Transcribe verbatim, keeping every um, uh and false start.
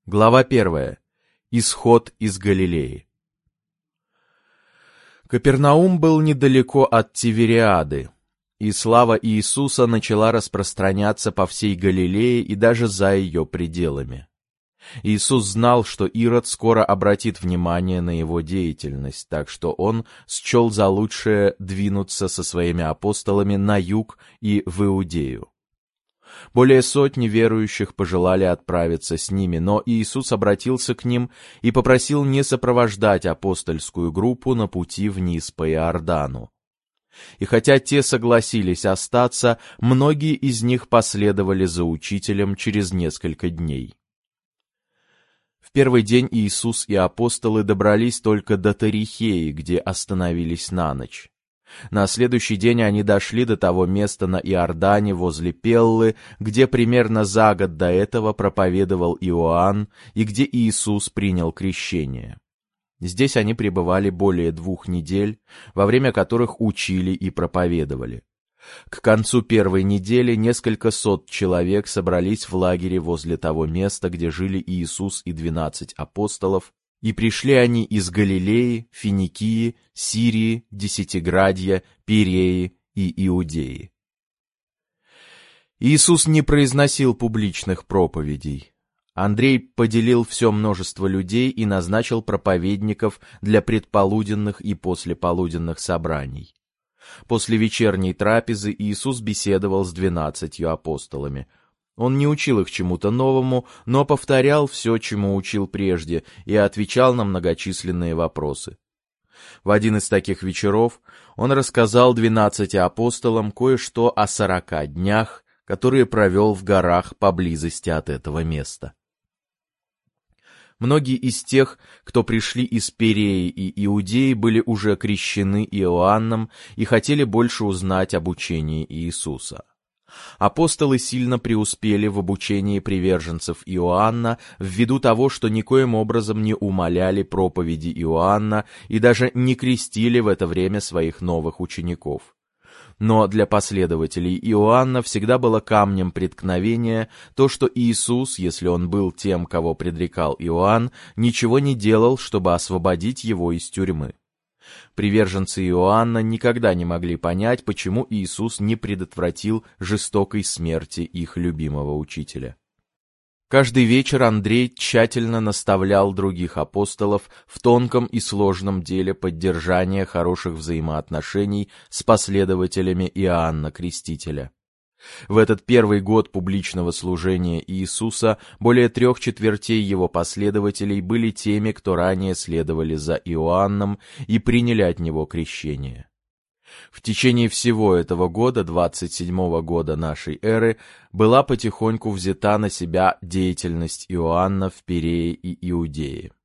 Глава первая. Исход из Галилеи. Капернаум был недалеко от Тивериады, и слава Иисуса начала распространяться по всей Галилее и даже за ее пределами. Иисус знал, что Ирод скоро обратит внимание на его деятельность, так что он счел за лучшее двинуться со своими апостолами на юг и в Иудею. Более сотни верующих пожелали отправиться с ними, но Иисус обратился к ним и попросил не сопровождать апостольскую группу на пути вниз по Иордану. И хотя те согласились остаться, многие из них последовали за учителем через несколько дней. В первый день Иисус и апостолы добрались только до Тарихеи, где остановились на ночь. На следующий день они дошли до того места на Иордане возле Пеллы, где примерно за год до этого проповедовал Иоанн и где Иисус принял крещение. Здесь они пребывали более двух недель, во время которых учили и проповедовали. К концу первой недели несколько сот человек собрались в лагере возле того места, где жили Иисус и двенадцать апостолов, и пришли они из Галилеи, Финикии, Сирии, Десятиградья, Пиреи и Иудеи. Иисус не произносил публичных проповедей. Андрей поделил все множество людей и назначил проповедников для предполуденных и послеполуденных собраний. После вечерней трапезы Иисус беседовал с двенадцатью апостолами. Он не учил их чему-то новому, но повторял все, чему учил прежде, и отвечал на многочисленные вопросы. В один из таких вечеров он рассказал двенадцати апостолам кое-что о сорока днях, которые провел в горах поблизости от этого места. Многие из тех, кто пришли из Пиреи и Иудеи, были уже крещены Иоанном и хотели больше узнать об учении Иисуса. Апостолы сильно преуспели в обучении приверженцев Иоанна ввиду того, что никоим образом не умаляли проповеди Иоанна и даже не крестили в это время своих новых учеников. Но для последователей Иоанна всегда было камнем преткновения то, что Иисус, если он был тем, кого предрекал Иоанн, ничего не делал, чтобы освободить его из тюрьмы. Приверженцы Иоанна никогда не могли понять, почему Иисус не предотвратил жестокой смерти их любимого учителя. Каждый вечер Андрей тщательно наставлял других апостолов в тонком и сложном деле поддержания хороших взаимоотношений с последователями Иоанна Крестителя. В этот первый год публичного служения Иисуса более трех четвертей его последователей были теми, кто ранее следовали за Иоанном и приняли от него крещение. В течение всего этого года, двадцать седьмого года нашей эры, была потихоньку взята на себя деятельность Иоанна в Пирее и Иудее.